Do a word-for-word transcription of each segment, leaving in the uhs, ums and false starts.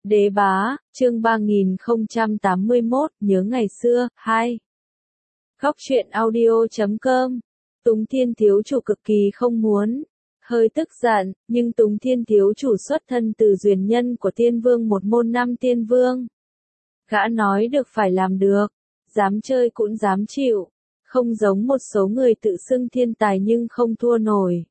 Đế bá, chương ba nghìn không trăm tám mươi mốt, nhớ ngày xưa, hai. Góc truyện audio chấm com. Túng Thiên thiếu chủ cực kỳ không muốn, hơi tức giận, nhưng Túng Thiên thiếu chủ xuất thân từ duyên nhân của Tiên Vương một môn năm Tiên Vương. Gã nói được phải làm được, dám chơi cũng dám chịu, không giống một số người tự xưng thiên tài nhưng không thua nổi.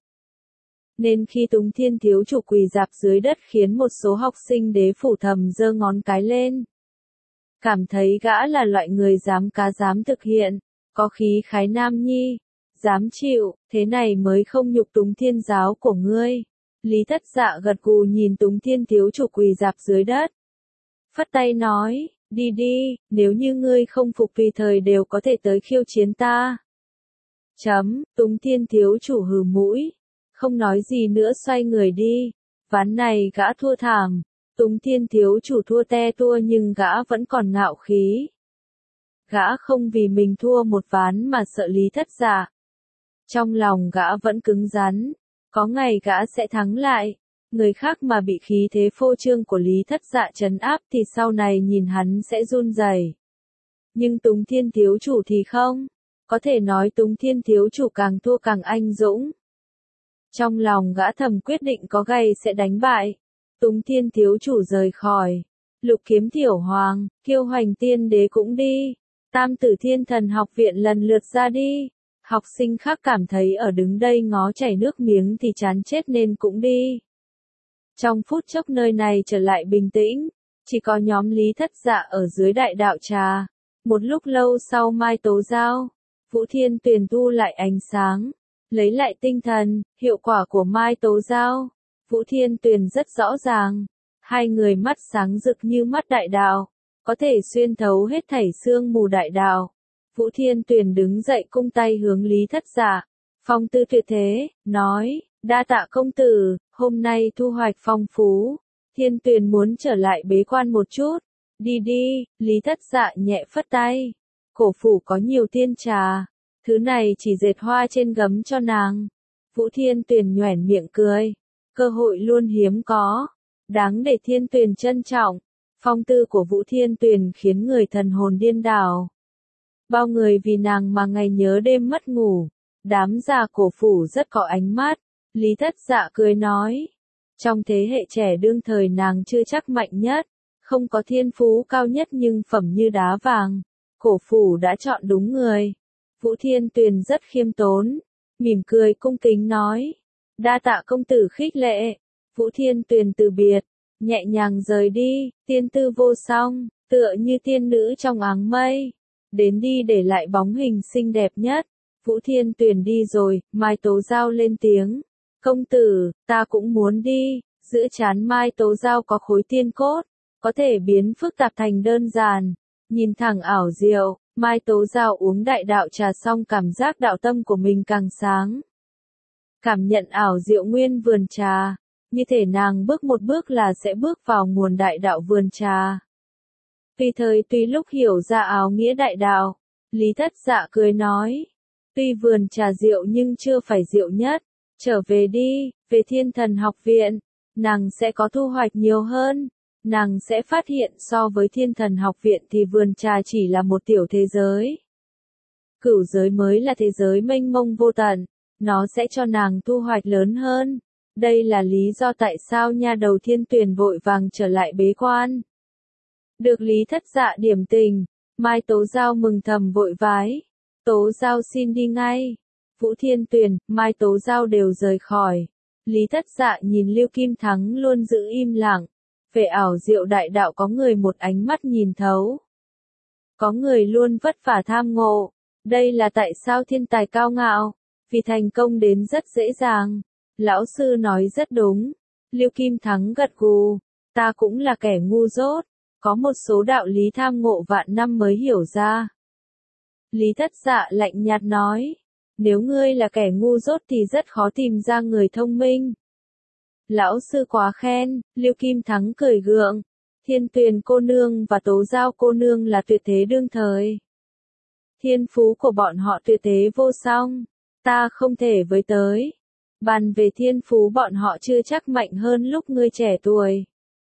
Nên khi Túng Thiên thiếu chủ quỳ rạp dưới đất khiến một số học sinh đế phủ thầm giơ ngón cái lên. Cảm thấy gã là loại người dám cá dám thực hiện, có khí khái nam nhi, dám chịu, thế này mới không nhục Túng Thiên giáo của ngươi. Lý Thất Dạ gật gù nhìn Túng Thiên thiếu chủ quỳ rạp dưới đất. Phất tay nói, đi đi, nếu như ngươi không phục tùy thời đều có thể tới khiêu chiến ta. Chấm, Túng Thiên thiếu chủ hừ mũi. Không nói gì nữa xoay người đi, ván này gã thua thảm, Túng Thiên thiếu chủ thua te tua nhưng gã vẫn còn ngạo khí. Gã không vì mình thua một ván mà sợ Lý Thất Dạ. Trong lòng gã vẫn cứng rắn, có ngày gã sẽ thắng lại, người khác mà bị khí thế phô trương của Lý Thất Dạ trấn áp thì sau này nhìn hắn sẽ run rẩy. Nhưng Túng Thiên thiếu chủ thì không, có thể nói Túng Thiên thiếu chủ càng thua càng anh dũng. Trong lòng gã thầm quyết định có gay sẽ đánh bại. Túng Thiên thiếu chủ rời khỏi. Lục Kiếm Thiểu Hoàng, Kiêu Hoành Tiên Đế cũng đi. Tam Tử Thiên Thần học viện lần lượt ra đi. Học sinh khác cảm thấy ở đứng đây ngó chảy nước miếng thì chán chết nên cũng đi. Trong phút chốc nơi này trở lại bình tĩnh. Chỉ có nhóm Lý Thất Dạ ở dưới đại đạo trà. Một lúc lâu sau Mai Tố Giao, Vũ Thiên Tuyền thu lại ánh sáng. Lấy lại tinh thần, hiệu quả của Mai Tố Giao, Vũ Thiên Tuyền rất rõ ràng. Hai người mắt sáng rực như mắt đại đạo, có thể xuyên thấu hết thảy xương mù đại đạo. Vũ Thiên Tuyền đứng dậy cung tay hướng Lý Thất Dạ. Phong tư tuyệt thế, nói, đa tạ công tử, hôm nay thu hoạch phong phú. Thiên Tuyền muốn trở lại bế quan một chút. Đi đi, Lý Thất Dạ nhẹ phất tay. Cổ phủ có nhiều tiên trà. Thứ này chỉ dệt hoa trên gấm cho nàng. Vũ Thiên Tuyền nhoẻn miệng cười. Cơ hội luôn hiếm có. Đáng để Thiên Tuyền trân trọng. Phong tư của Vũ Thiên Tuyền khiến người thần hồn điên đảo. Bao người vì nàng mà ngày nhớ đêm mất ngủ. Đám già cổ phủ rất có ánh mắt. Lý Thất Dạ cười nói. Trong thế hệ trẻ đương thời nàng chưa chắc mạnh nhất. Không có thiên phú cao nhất nhưng phẩm như đá vàng. Cổ phủ đã chọn đúng người. Vũ Thiên Tuyền rất khiêm tốn, mỉm cười cung kính nói, đa tạ công tử khích lệ. Vũ Thiên Tuyền từ biệt, nhẹ nhàng rời đi, tiên tư vô song, tựa như tiên nữ trong áng mây, đến đi để lại bóng hình xinh đẹp nhất. Vũ Thiên Tuyền đi rồi, Mai Tố Giao lên tiếng, công tử, ta cũng muốn đi. Giữa trán Mai Tố Giao có khối tiên cốt, có thể biến phức tạp thành đơn giản, nhìn thẳng ảo diệu. Mai Tố Giao uống đại đạo trà xong cảm giác đạo tâm của mình càng sáng. Cảm nhận ảo diệu nguyên vườn trà, như thể nàng bước một bước là sẽ bước vào nguồn đại đạo vườn trà. Tùy thời tùy lúc hiểu ra áo nghĩa đại đạo, Lý Thất Dạ cười nói, tuy vườn trà diệu nhưng chưa phải diệu nhất, trở về đi, về Thiên Thần học viện, nàng sẽ có thu hoạch nhiều hơn. Nàng sẽ phát hiện so với Thiên Thần học viện thì vườn trà chỉ là một tiểu thế giới. Cửu giới mới là thế giới mênh mông vô tận, nó sẽ cho nàng thu hoạch lớn hơn. Đây là lý do tại sao nha đầu Thiên Tuyền vội vàng trở lại bế quan. Được Lý Thất Dạ điểm tình, Mai Tố Giao mừng thầm vội vái. Tố Giao xin đi ngay. Vũ Thiên Tuyền, Mai Tố Giao đều rời khỏi. Lý Thất Dạ nhìn Lưu Kim Thắng luôn giữ im lặng. Về ảo diệu đại đạo có người một ánh mắt nhìn thấu. Có người luôn vất vả tham ngộ. Đây là tại sao thiên tài cao ngạo. Vì thành công đến rất dễ dàng. Lão sư nói rất đúng. Lưu Kim Thắng gật gù. Ta cũng là kẻ ngu dốt. Có một số đạo lý tham ngộ vạn năm mới hiểu ra. Lý Thất Dạ lạnh nhạt nói. Nếu ngươi là kẻ ngu dốt thì rất khó tìm ra người thông minh. Lão sư quá khen, Lưu Kim Thắng cười gượng. Thiên Tuyền cô nương và Tố Giao cô nương là tuyệt thế đương thời. Thiên phú của bọn họ tuyệt thế vô song. Ta không thể với tới. Bàn về thiên phú bọn họ chưa chắc mạnh hơn lúc ngươi trẻ tuổi.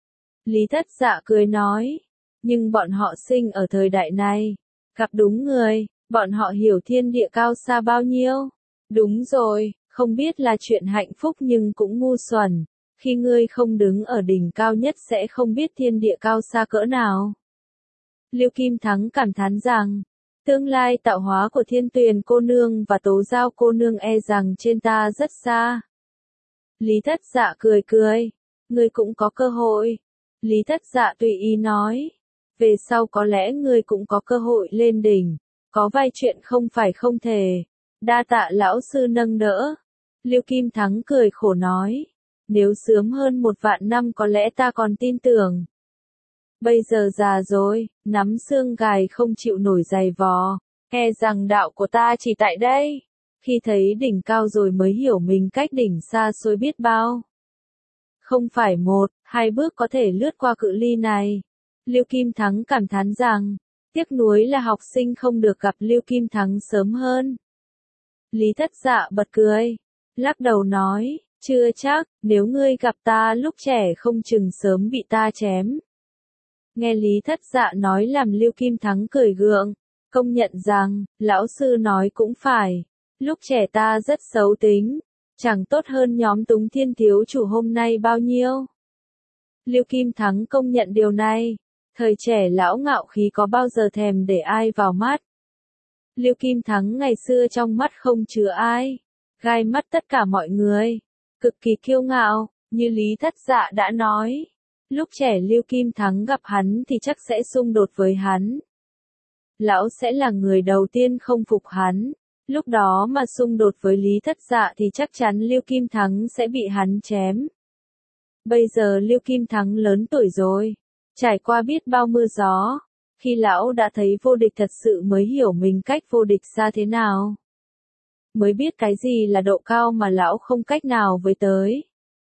Lý Thất Dạ cười nói, nhưng bọn họ sinh ở thời đại này, gặp đúng người, bọn họ hiểu thiên địa cao xa bao nhiêu. Đúng rồi, không biết là chuyện hạnh phúc nhưng cũng ngu xuẩn, khi ngươi không đứng ở đỉnh cao nhất sẽ không biết thiên địa cao xa cỡ nào. Lưu Kim Thắng cảm thán rằng, tương lai tạo hóa của Thiên Tuyền cô nương và Tố Giao cô nương e rằng trên ta rất xa. Lý Thất Dạ cười cười, ngươi cũng có cơ hội. Lý Thất Dạ tùy ý nói, về sau có lẽ ngươi cũng có cơ hội lên đỉnh, có vài chuyện không phải không thể. Đa tạ lão sư nâng đỡ. Lưu Kim Thắng cười khổ nói, nếu sớm hơn một vạn năm có lẽ ta còn tin tưởng. Bây giờ già rồi, nắm xương gài không chịu nổi giày vò, e rằng đạo của ta chỉ tại đây. Khi thấy đỉnh cao rồi mới hiểu mình cách đỉnh xa xôi biết bao. Không phải một, hai bước có thể lướt qua cự ly này. Lưu Kim Thắng cảm thán rằng, tiếc nuối là học sinh không được gặp Lưu Kim Thắng sớm hơn. Lý Thất Dạ bật cười, lắc đầu nói, chưa chắc, nếu ngươi gặp ta lúc trẻ không chừng sớm bị ta chém. Nghe Lý Thất Dạ nói làm Lưu Kim Thắng cười gượng, công nhận rằng, lão sư nói cũng phải, lúc trẻ ta rất xấu tính, chẳng tốt hơn nhóm Túng Thiên thiếu chủ hôm nay bao nhiêu. Lưu Kim Thắng công nhận điều này, thời trẻ lão ngạo khí có bao giờ thèm để ai vào mắt. Lưu Kim Thắng ngày xưa trong mắt không chứa ai, gai mắt tất cả mọi người, cực kỳ kiêu ngạo, như Lý Thất Dạ đã nói. Lúc trẻ Lưu Kim Thắng gặp hắn thì chắc sẽ xung đột với hắn. Lão sẽ là người đầu tiên không phục hắn, lúc đó mà xung đột với Lý Thất Dạ thì chắc chắn Lưu Kim Thắng sẽ bị hắn chém. Bây giờ Lưu Kim Thắng lớn tuổi rồi, trải qua biết bao mưa gió, khi lão đã thấy vô địch thật sự mới hiểu mình cách vô địch xa thế nào. Mới biết cái gì là độ cao mà lão không cách nào với tới.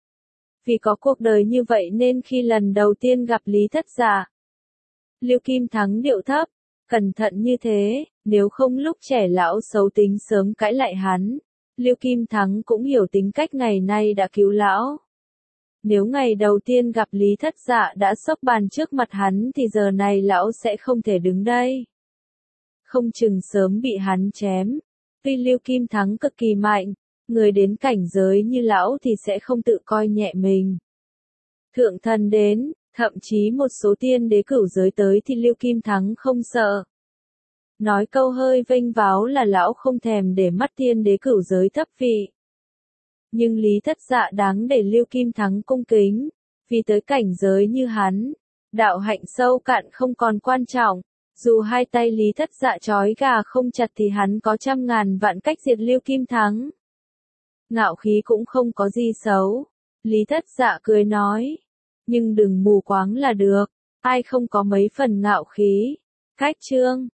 Vì có cuộc đời như vậy nên khi lần đầu tiên gặp Lý Thất Dạ, Lưu Kim Thắng điệu thấp, cẩn thận như thế, nếu không lúc trẻ lão xấu tính sớm cãi lại hắn, Lưu Kim Thắng cũng hiểu tính cách ngày nay đã cứu lão. Nếu ngày đầu tiên gặp Lý Thất Dạ đã xốc bàn trước mặt hắn thì giờ này lão sẽ không thể đứng đây. Không chừng sớm bị hắn chém. Tuy Lưu Kim Thắng cực kỳ mạnh, người đến cảnh giới như lão thì sẽ không tự coi nhẹ mình. Thượng thần đến, thậm chí một số tiên đế cửu giới tới thì Lưu Kim Thắng không sợ. Nói câu hơi vênh váo là lão không thèm để mắt tiên đế cửu giới thấp vị. Nhưng Lý Thất Dạ đáng để Lưu Kim Thắng cung kính, vì tới cảnh giới như hắn, đạo hạnh sâu cạn không còn quan trọng, dù hai tay Lý Thất Dạ trói gà không chặt thì hắn có trăm ngàn vạn cách diệt Lưu Kim Thắng. Ngạo khí cũng không có gì xấu, Lý Thất Dạ cười nói, nhưng đừng mù quáng là được, ai không có mấy phần ngạo khí. Cách chương